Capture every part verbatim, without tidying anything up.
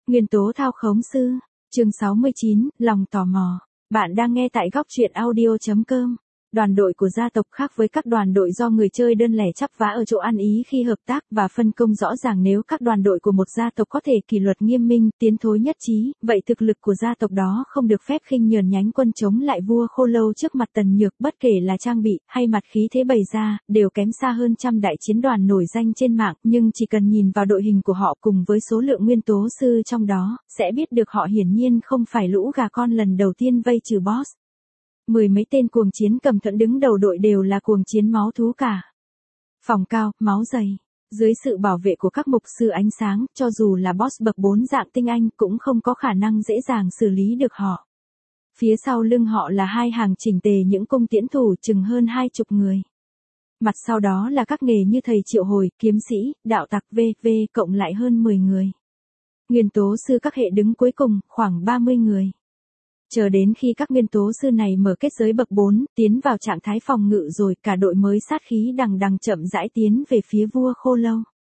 Nguyên tố thao khống sư, chương sáu mươi chín, lòng tò mò. Bạn đang nghe tại góc truyện audio chấm com. Đoàn đội của gia tộc khác với các đoàn đội do người chơi đơn lẻ chắp vá ở chỗ ăn ý khi hợp tác và phân công rõ ràng. Nếu các đoàn đội của một gia tộc có thể kỷ luật nghiêm minh, tiến thối nhất trí, vậy thực lực của gia tộc đó không được phép khinh nhờn. Nhánh quân chống lại vua Khô Lâu trước mặt Tần Nhược, bất kể là trang bị hay mặt khí thế bày ra, đều kém xa hơn trăm đại chiến đoàn nổi danh trên mạng, nhưng chỉ cần nhìn vào đội hình của họ cùng với số lượng nguyên tố sư trong đó, sẽ biết được họ hiển nhiên không phải lũ gà con lần đầu tiên vây trừ boss. Mười mấy tên cuồng chiến cầm thuẫn đứng đầu đội đều là cuồng chiến máu thú cả. Phòng cao, máu dày. Dưới sự bảo vệ của các mục sư ánh sáng, cho dù là boss bậc bốn dạng tinh anh cũng không có khả năng dễ dàng xử lý được họ. Phía sau lưng họ là hai hàng chỉnh tề những cung tiễn thủ chừng hơn hai chục người. Mặt sau đó là các nghề như thầy triệu hồi, kiếm sĩ, đạo tặc vân vân cộng lại hơn mười người. Nguyên tố sư các hệ đứng cuối cùng, khoảng ba mươi người. Chờ đến khi các nguyên tố sư này mở kết giới bậc bốn, tiến vào trạng thái phòng ngự rồi, cả đội mới sát khí đằng đằng chậm rãi tiến về phía vua Khô Lâu.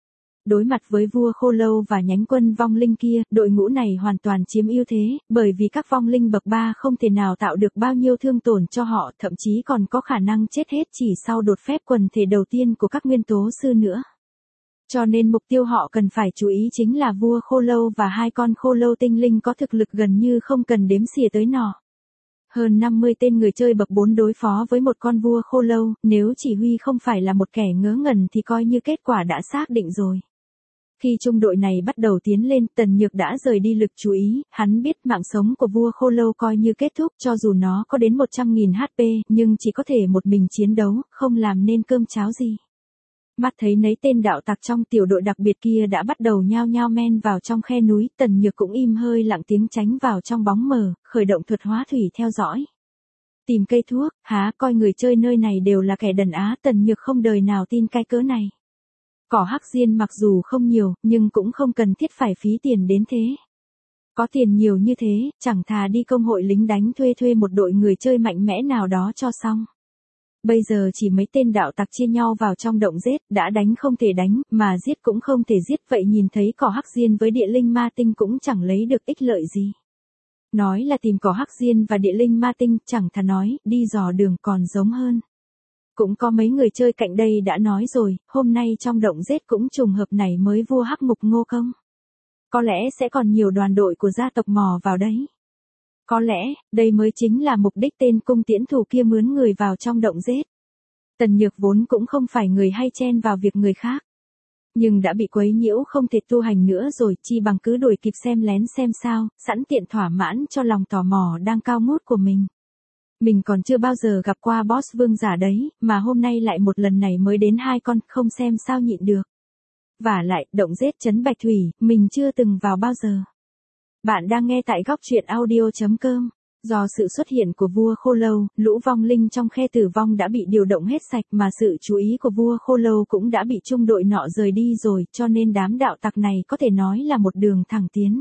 Đối mặt với vua Khô Lâu và nhánh quân vong linh kia, đội ngũ này hoàn toàn chiếm ưu thế, bởi vì các vong linh bậc ba không thể nào tạo được bao nhiêu thương tổn cho họ, thậm chí còn có khả năng chết hết chỉ sau đột phép quần thể đầu tiên của các nguyên tố sư nữa. Cho nên mục tiêu họ cần phải chú ý chính là vua Khô Lâu và hai con Khô Lâu tinh linh có thực lực gần như không cần đếm xỉa tới nọ. Hơn năm mươi tên người chơi bậc bốn đối phó với một con vua Khô Lâu, nếu chỉ huy không phải là một kẻ ngớ ngẩn thì coi như kết quả đã xác định rồi. Khi trung đội này bắt đầu tiến lên, Tần Nhược đã rời đi lực chú ý, hắn biết mạng sống của vua Khô Lâu coi như kết thúc, cho dù nó có đến một trăm nghìn hát pê, nhưng chỉ có thể một mình chiến đấu, không làm nên cơm cháo gì. Mắt thấy nấy tên đạo tặc trong tiểu đội đặc biệt kia đã bắt đầu nhao nhao men vào trong khe núi, Tần Nhược cũng im hơi lặng tiếng tránh vào trong bóng mờ, khởi động thuật hóa thủy theo dõi. Tìm cây thuốc, há coi người chơi nơi này đều là kẻ đần á, Tần Nhược không đời nào tin cái cớ này. Cỏ hắc diên mặc dù không nhiều, nhưng cũng không cần thiết phải phí tiền đến thế. Có tiền nhiều như thế, chẳng thà đi công hội lính đánh thuê thuê một đội người chơi mạnh mẽ nào đó cho xong. Bây giờ chỉ mấy tên đạo tặc chia nhau vào trong động rết, đã đánh không thể đánh, mà giết cũng không thể giết, vậy nhìn thấy cỏ hắc diên với địa linh ma tinh cũng chẳng lấy được ích lợi gì. Nói là tìm cỏ hắc diên và địa linh ma tinh, chẳng thà nói, đi dò đường còn giống hơn. Cũng có mấy người chơi cạnh đây đã nói rồi, hôm nay trong động rết cũng trùng hợp này mới vua hắc mục Ngô Công. Có lẽ sẽ còn nhiều đoàn đội của gia tộc mò vào đấy. Có lẽ, đây mới chính là mục đích tên cung tiễn thủ kia mướn người vào trong động rết. Tần Nhược vốn cũng không phải người hay chen vào việc người khác. Nhưng đã bị quấy nhiễu không thể tu hành nữa rồi, chi bằng cứ đuổi kịp xem lén xem sao, sẵn tiện thỏa mãn cho lòng tò mò đang cao ngút của mình. Mình còn chưa bao giờ gặp qua boss vương giả đấy, mà hôm nay lại một lần này mới đến hai con, không xem sao nhịn được. Vả lại, động rết trấn Bạch Thủy, mình chưa từng vào bao giờ. Bạn đang nghe tại góc truyện audio chấm com. Do sự xuất hiện của vua Khô Lâu, lũ vong linh trong khe tử vong đã bị điều động hết sạch, mà sự chú ý của vua Khô Lâu cũng đã bị trung đội nọ rời đi rồi, cho nên đám đạo tặc này có thể nói là một đường thẳng tiến.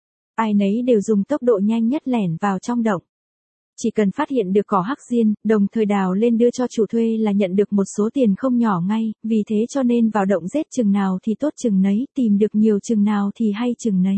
Ai nấy đều dùng tốc độ nhanh nhất lẻn vào trong động. Chỉ cần phát hiện được cỏ hắc diên, đồng thời đào lên đưa cho chủ thuê là nhận được một số tiền không nhỏ ngay, vì thế cho nên vào động rết chừng nào thì tốt chừng nấy, tìm được nhiều chừng nào thì hay chừng nấy.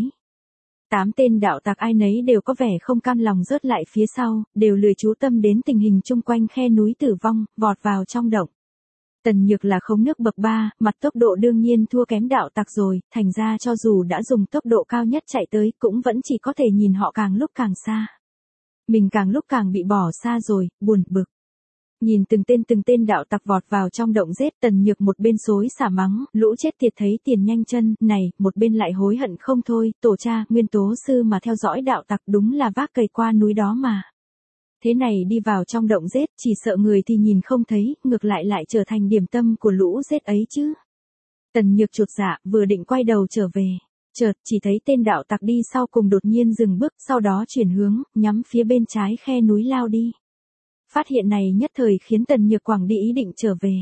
Tám tên đạo tặc ai nấy đều có vẻ không cam lòng rớt lại phía sau, đều lười chú tâm đến tình hình chung quanh khe núi tử vong, vọt vào trong động. Tần Nhược là khống nước bậc ba, mặt tốc độ đương nhiên thua kém đạo tặc rồi, thành ra cho dù đã dùng tốc độ cao nhất chạy tới, cũng vẫn chỉ có thể nhìn họ càng lúc càng xa. Mình càng lúc càng bị bỏ xa rồi, buồn bực. Nhìn từng tên từng tên đạo tặc vọt vào trong động rết, Tần Nhược một bên xối xả mắng, lũ chết tiệt thấy tiền nhanh chân, này, một bên lại hối hận không thôi, tổ cha, nguyên tố sư mà theo dõi đạo tặc đúng là vác cày qua núi đó mà. Thế này đi vào trong động rết, chỉ sợ người thì nhìn không thấy, ngược lại lại trở thành điểm tâm của lũ rết ấy chứ. Tần Nhược chột dạ, vừa định quay đầu trở về. Chợt, chỉ thấy tên đạo tặc đi sau cùng đột nhiên dừng bước, sau đó chuyển hướng, nhắm phía bên trái khe núi lao đi. Phát hiện này nhất thời khiến Tần Nhược quẳng đi ý định trở về.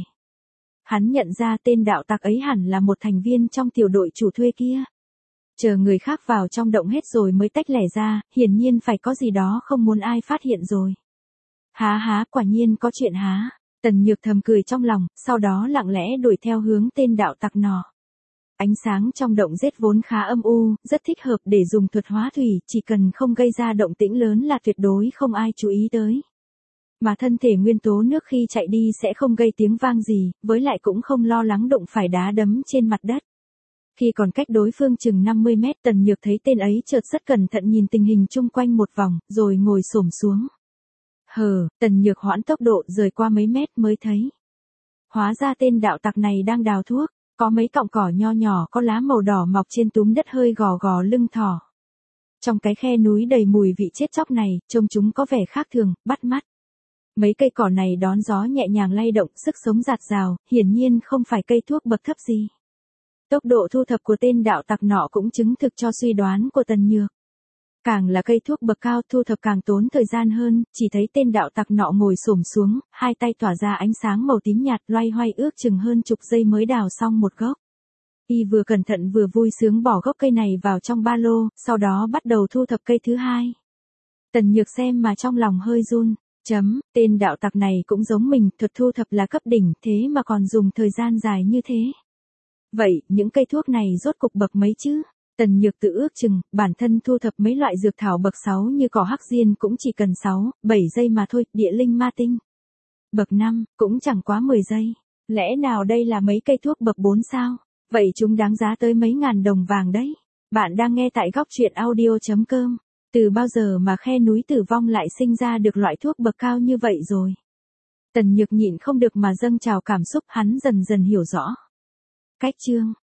Hắn nhận ra tên đạo tặc ấy hẳn là một thành viên trong tiểu đội chủ thuê kia. Chờ người khác vào trong động hết rồi mới tách lẻ ra, hiển nhiên phải có gì đó không muốn ai phát hiện rồi. Há há, quả nhiên có chuyện há. Tần Nhược thầm cười trong lòng, sau đó lặng lẽ đuổi theo hướng tên đạo tặc nọ. Ánh sáng trong động rết vốn khá âm u, rất thích hợp để dùng thuật hóa thủy, chỉ cần không gây ra động tĩnh lớn là tuyệt đối không ai chú ý tới. Mà thân thể nguyên tố nước khi chạy đi sẽ không gây tiếng vang gì, với lại cũng không lo lắng đụng phải đá đấm trên mặt đất. Khi còn cách đối phương chừng năm mươi mét, Tần Nhược thấy tên ấy chợt rất cẩn thận nhìn tình hình chung quanh một vòng, rồi ngồi xổm xuống. Hờ, Tần Nhược hoãn tốc độ rời qua mấy mét mới thấy. Hóa ra tên đạo tặc này đang đào thuốc, có mấy cọng cỏ nho nhỏ có lá màu đỏ mọc trên túm đất hơi gò gò lưng thỏ. Trong cái khe núi đầy mùi vị chết chóc này, trông chúng có vẻ khác thường, bắt mắt. Mấy cây cỏ này đón gió nhẹ nhàng lay động, sức sống rạt rào, hiển nhiên không phải cây thuốc bậc thấp gì. Tốc độ thu thập của tên đạo tặc nọ cũng chứng thực cho suy đoán của Tần Nhược. Càng là cây thuốc bậc cao thu thập càng tốn thời gian hơn, chỉ thấy tên đạo tặc nọ ngồi xổm xuống, hai tay tỏa ra ánh sáng màu tím nhạt loay hoay ước chừng hơn chục giây mới đào xong một gốc. Y vừa cẩn thận vừa vui sướng bỏ gốc cây này vào trong ba lô, sau đó bắt đầu thu thập cây thứ hai. Tần Nhược xem mà trong lòng hơi run. Chấm, tên đạo tặc này cũng giống mình, thuật thu thập là cấp đỉnh, thế mà còn dùng thời gian dài như thế. Vậy, những cây thuốc này rốt cục bậc mấy chứ? Tần Nhược tự ước chừng, bản thân thu thập mấy loại dược thảo bậc sáu như cỏ hắc diên cũng chỉ cần sáu, bảy giây mà thôi, địa linh ma tinh. Bậc năm, cũng chẳng quá mười giây. Lẽ nào đây là mấy cây thuốc bậc bốn sao? Vậy chúng đáng giá tới mấy ngàn đồng vàng đấy. Bạn đang nghe tại góc truyện audio chấm com. Từ bao giờ mà khe núi Tử Vong lại sinh ra được loại thuốc bậc cao như vậy rồi? Tần Nhược nhịn không được mà dâng trào cảm xúc, hắn dần dần hiểu rõ. Cách chương